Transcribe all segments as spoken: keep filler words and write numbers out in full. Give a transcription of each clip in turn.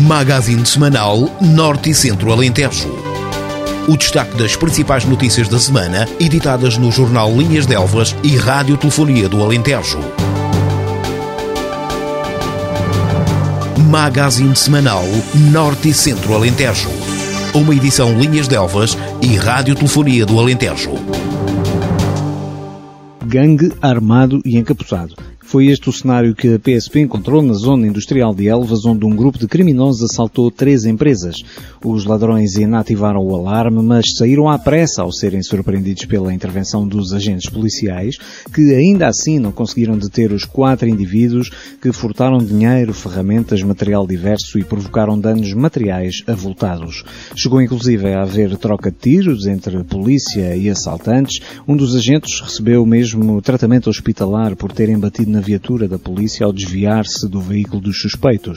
Magazine semanal Norte e Centro Alentejo. O destaque das principais notícias da semana, editadas no jornal Linhas de Elvas e Rádio Telefonia do Alentejo. Magazine semanal Norte e Centro Alentejo. Uma edição Linhas de Elvas e Rádio Telefonia do Alentejo. Gangue armado e encapuçado. Foi este o cenário que a P S P encontrou na zona industrial de Elvas, onde um grupo de criminosos assaltou três empresas. Os ladrões inativaram o alarme, mas saíram à pressa ao serem surpreendidos pela intervenção dos agentes policiais, que ainda assim não conseguiram deter os quatro indivíduos que furtaram dinheiro, ferramentas, material diverso e provocaram danos materiais avultados. Chegou inclusive a haver troca de tiros entre polícia e assaltantes. Um dos agentes recebeu mesmo tratamento hospitalar por terem batido na viatura da polícia ao desviar-se do veículo dos suspeitos.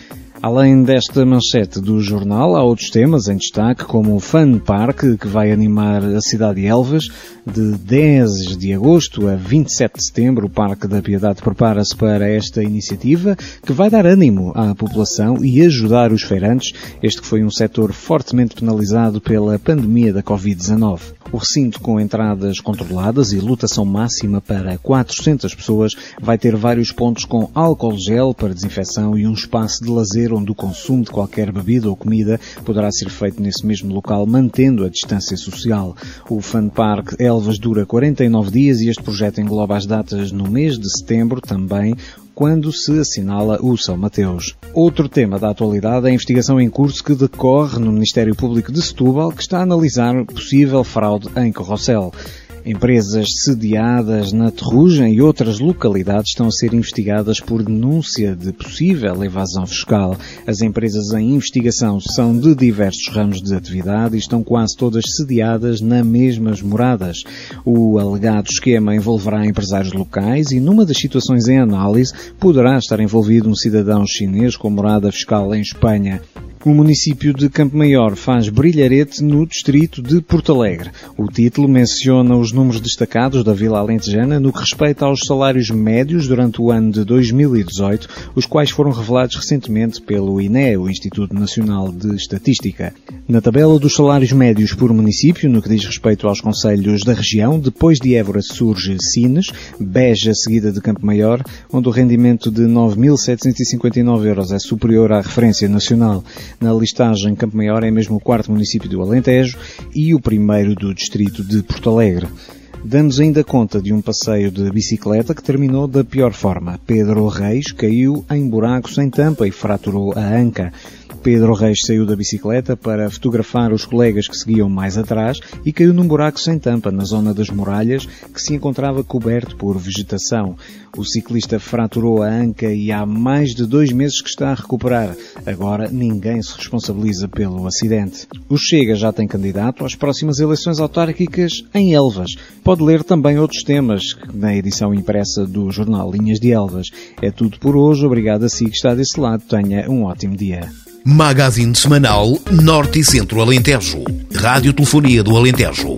Além desta manchete do jornal, há outros temas em destaque, como o Fun Park, que vai animar a cidade de Elvas. De dez de agosto a vinte e sete de setembro, o Parque da Piedade prepara-se para esta iniciativa, que vai dar ânimo à população e ajudar os feirantes, este que foi um setor fortemente penalizado pela pandemia da covid dezanove. O recinto, com entradas controladas e lotação máxima para quatrocentas pessoas, vai ter vários pontos com álcool gel para desinfecção e um espaço de lazer onde o consumo de qualquer bebida ou comida poderá ser feito nesse mesmo local, mantendo a distância social. O Fun Park Elvas dura quarenta e nove dias e este projeto engloba as datas no mês de setembro também, quando se assinala o São Mateus. Outro tema da atualidade é a investigação em curso que decorre no Ministério Público de Setúbal, que está a analisar possível fraude em carrossel. Empresas sediadas na Terrugem e outras localidades estão a ser investigadas por denúncia de possível evasão fiscal. As empresas em investigação são de diversos ramos de atividade e estão quase todas sediadas nas mesmas moradas. O alegado esquema envolverá empresários locais e, numa das situações em análise, poderá estar envolvido um cidadão chinês com morada fiscal em Espanha. O município de Campo Maior faz brilharete no distrito de Porto Alegre. O título menciona os números destacados da Vila Alentejana no que respeita aos salários médios durante o ano de dois mil e dezoito, os quais foram revelados recentemente pelo I N E, o Instituto Nacional de Estatística. Na tabela dos salários médios por município, no que diz respeito aos concelhos da região, depois de Évora surge Sines, Beja seguida de Campo Maior, onde o rendimento de nove mil setecentos e cinquenta e nove euros é superior à referência nacional. Na listagem, Campo Maior é mesmo o quarto município do Alentejo e o primeiro do distrito de Porto Alegre. Damos ainda conta de um passeio de bicicleta que terminou da pior forma. Pedro Reis caiu em buraco sem tampa e fraturou a anca. Pedro Reis saiu da bicicleta para fotografar os colegas que seguiam mais atrás e caiu num buraco sem tampa na zona das muralhas, que se encontrava coberto por vegetação. O ciclista fraturou a anca e há mais de dois meses que está a recuperar. Agora ninguém se responsabiliza pelo acidente. O Chega já tem candidato às próximas eleições autárquicas em Elvas. Pode ler também outros temas na edição impressa do jornal Linhas de Elvas. É tudo por hoje. Obrigado a si que está desse lado. Tenha um ótimo dia. Magazine semanal Norte e Centro Alentejo. Rádio Telefonia do Alentejo.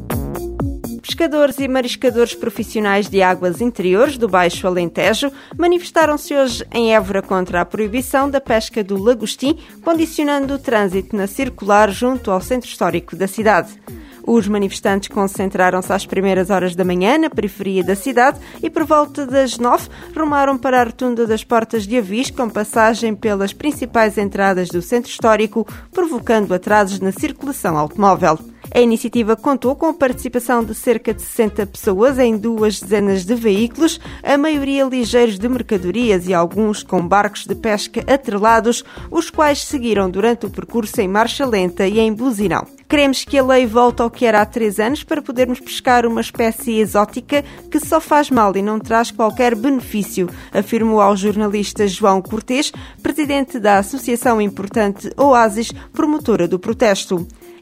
Pescadores e mariscadores profissionais de águas interiores do Baixo Alentejo manifestaram-se hoje em Évora contra a proibição da pesca do lagostim, condicionando o trânsito na circular junto ao centro histórico da cidade. Os manifestantes concentraram-se às primeiras horas da manhã na periferia da cidade e, por volta das nove, rumaram para a rotunda das Portas de Avis, com passagem pelas principais entradas do centro histórico, provocando atrasos na circulação automóvel. A iniciativa contou com a participação de cerca de sessenta pessoas em duas dezenas de veículos, a maioria ligeiros de mercadorias e alguns com barcos de pesca atrelados, os quais seguiram durante o percurso em marcha lenta e em buzinão. Queremos que a lei volte ao que era há três anos para podermos pescar uma espécie exótica que só faz mal e não traz qualquer benefício, afirmou ao jornalista João Cortês, presidente da Associação Importante Oásis, promotora do protesto.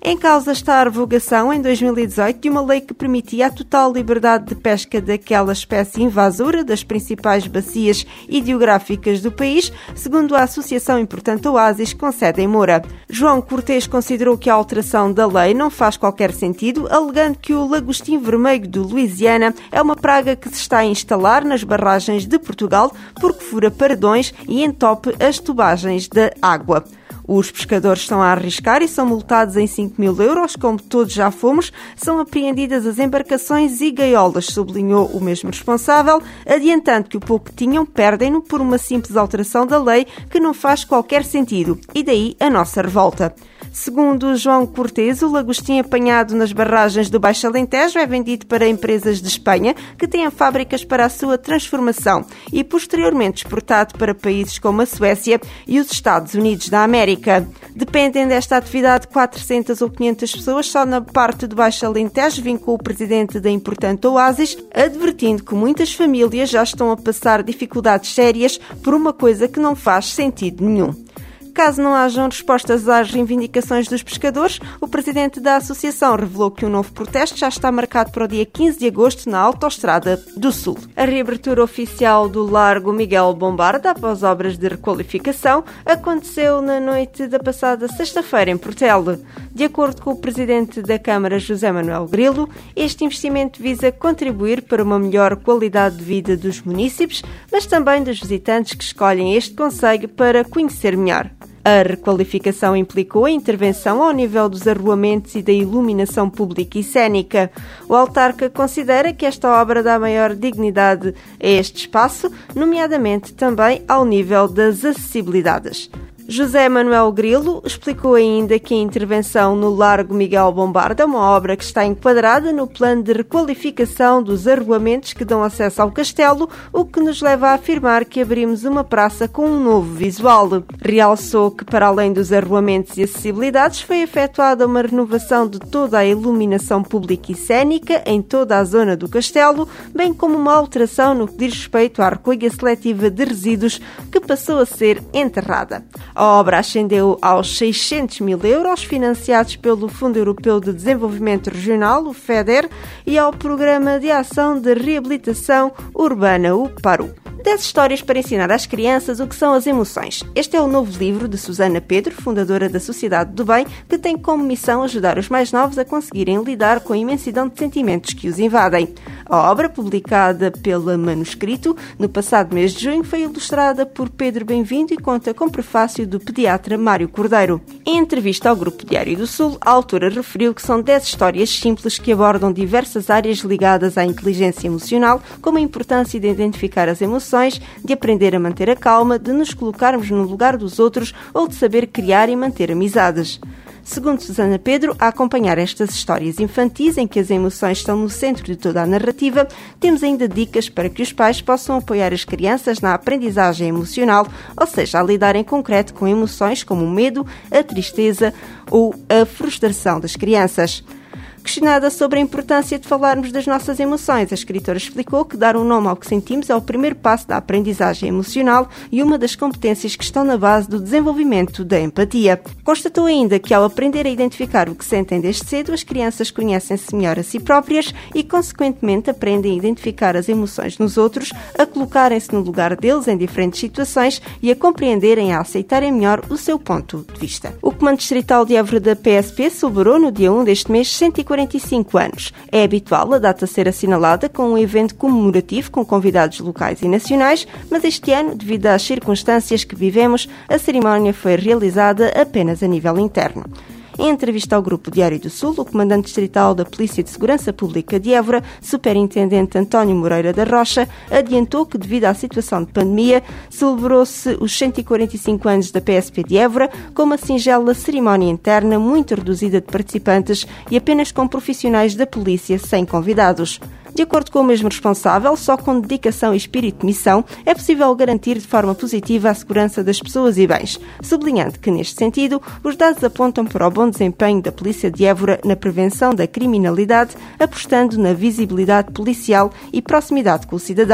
Em causa está a revogação, em dois mil e dezoito, de uma lei que permitia a total liberdade de pesca daquela espécie invasora das principais bacias hidrográficas do país, segundo a Associação Importante Oasis, com sede em Moura. João Cortês considerou que a alteração da lei não faz qualquer sentido, alegando que o lagostim vermelho do Louisiana é uma praga que se está a instalar nas barragens de Portugal porque fura paredões e entope as tubagens da água. Os pescadores estão a arriscar e são multados em cinco mil euros, como todos já fomos. São apreendidas as embarcações e gaiolas, sublinhou o mesmo responsável, adiantando que o pouco que tinham perdem-no por uma simples alteração da lei que não faz qualquer sentido. E daí a nossa revolta. Segundo João Cortês, o lagostim apanhado nas barragens do Baixo Alentejo é vendido para empresas de Espanha que têm fábricas para a sua transformação e posteriormente exportado para países como a Suécia e os Estados Unidos da América. Dependem desta atividade quatrocentas ou quinhentas pessoas só na parte do Baixo Alentejo, vincou o presidente da importante Oasis, advertindo que muitas famílias já estão a passar dificuldades sérias por uma coisa que não faz sentido nenhum. Caso não hajam respostas às reivindicações dos pescadores, o presidente da associação revelou que um novo protesto já está marcado para o dia quinze de agosto na Autostrada do Sul. A reabertura oficial do Largo Miguel Bombarda, após obras de requalificação, aconteceu na noite da passada sexta-feira em Portela. De acordo com o presidente da Câmara, José Manuel Grilo, este investimento visa contribuir para uma melhor qualidade de vida dos munícipes, mas também dos visitantes que escolhem este concelho para conhecer melhor. A requalificação implicou a intervenção ao nível dos arruamentos e da iluminação pública e cénica. O autarca considera que esta obra dá maior dignidade a este espaço, nomeadamente também ao nível das acessibilidades. José Manuel Grilo explicou ainda que a intervenção no Largo Miguel Bombarda é uma obra que está enquadrada no plano de requalificação dos arruamentos que dão acesso ao castelo, o que nos leva a afirmar que abrimos uma praça com um novo visual. Realçou que, para além dos arruamentos e acessibilidades, foi efetuada uma renovação de toda a iluminação pública e cénica em toda a zona do castelo, bem como uma alteração no que diz respeito à recolha seletiva de resíduos, que passou a ser enterrada. A obra ascendeu aos seiscentos mil euros, financiados pelo Fundo Europeu de Desenvolvimento Regional, o FEDER, e ao Programa de Ação de Reabilitação Urbana, o PARU. dez histórias para ensinar às crianças o que são as emoções. Este é o novo livro de Susana Pedro, fundadora da Sociedade do Bem, que tem como missão ajudar os mais novos a conseguirem lidar com a imensidão de sentimentos que os invadem. A obra, publicada pela Manuscrito no passado mês de junho, foi ilustrada por Pedro Bem-vindo e conta com prefácio do pediatra Mário Cordeiro. Em entrevista ao Grupo Diário do Sul, a autora referiu que são dez histórias simples que abordam diversas áreas ligadas à inteligência emocional, como a importância de identificar as emoções, de aprender a manter a calma, de nos colocarmos no lugar dos outros ou de saber criar e manter amizades. Segundo Susana Pedro, a acompanhar estas histórias infantis em que as emoções estão no centro de toda a narrativa, temos ainda dicas para que os pais possam apoiar as crianças na aprendizagem emocional, ou seja, a lidar em concreto com emoções como o medo, a tristeza ou a frustração das crianças. Questionada sobre a importância de falarmos das nossas emoções, a escritora explicou que dar um nome ao que sentimos é o primeiro passo da aprendizagem emocional e uma das competências que estão na base do desenvolvimento da empatia. Constatou ainda que, ao aprender a identificar o que sentem desde cedo, as crianças conhecem-se melhor a si próprias e, consequentemente, aprendem a identificar as emoções nos outros, a colocarem-se no lugar deles em diferentes situações e a compreenderem e a aceitarem melhor o seu ponto de vista. O Comando Distrital de Évora da P S P celebrou no dia um deste mês cento e quarenta e cinco anos. É habitual a data ser assinalada com um evento comemorativo com convidados locais e nacionais, mas este ano, devido às circunstâncias que vivemos, a cerimónia foi realizada apenas a nível interno. Em entrevista ao Grupo Diário do Sul, o comandante distrital da Polícia de Segurança Pública de Évora, superintendente António Moreira da Rocha, adiantou que, devido à situação de pandemia, celebrou-se os cento e quarenta e cinco anos da P S P de Évora com uma singela cerimónia interna muito reduzida de participantes e apenas com profissionais da polícia sem convidados. De acordo com o mesmo responsável, só com dedicação e espírito de missão é possível garantir de forma positiva a segurança das pessoas e bens, sublinhando que, neste sentido, os dados apontam para o bom desempenho da Polícia de Évora na prevenção da criminalidade, apostando na visibilidade policial e proximidade com o cidadão.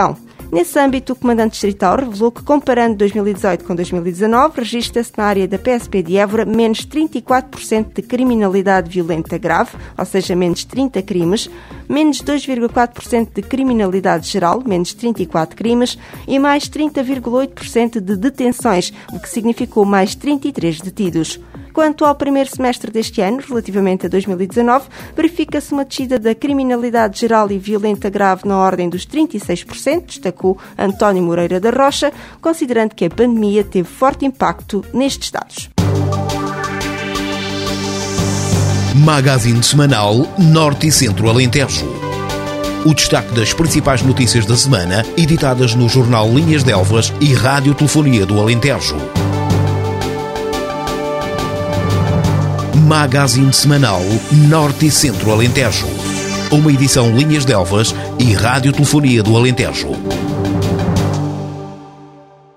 Nesse âmbito, o comandante distrital revelou que, comparando dois mil e dezoito com dois mil e dezanove, registra-se na área da P S P de Évora menos trinta e quatro por cento de criminalidade violenta grave, ou seja, menos trinta crimes, menos dois vírgula quatro por cento de criminalidade geral, menos trinta e quatro crimes, e mais trinta vírgula oito por cento de detenções, o que significou mais trinta e três detidos. Quanto ao primeiro semestre deste ano, relativamente a dois mil e dezanove, verifica-se uma descida da criminalidade geral e violenta grave na ordem dos trinta e seis por cento, destacou António Moreira da Rocha, considerando que a pandemia teve forte impacto nestes dados. Magazine semanal Norte e Centro Alentejo. O destaque das principais notícias da semana, editadas no jornal Linhas de Elvas e Rádio Telefonia do Alentejo. Magazine semanal Norte e Centro Alentejo. Uma edição Linhas de Elvas e Rádio Telefonia do Alentejo.